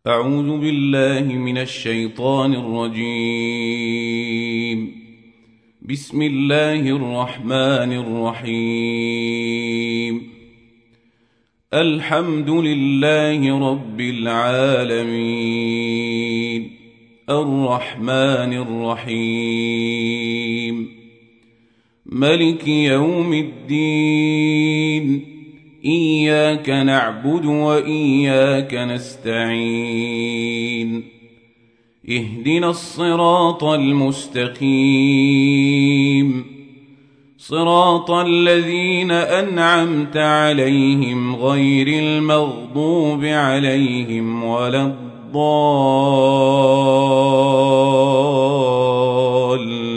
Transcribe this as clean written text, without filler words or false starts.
أعوذ بالله من الشيطان الرجيم. بسم الله الرحمن الرحيم. الحمد لله رب العالمين، الرحمن الرحيم، ملك يوم الدين. إياك نعبد وإياك نستعين. اهدنا الصراط المستقيم، صراط الذين أنعمت عليهم غير المغضوب عليهم ولا الضالين.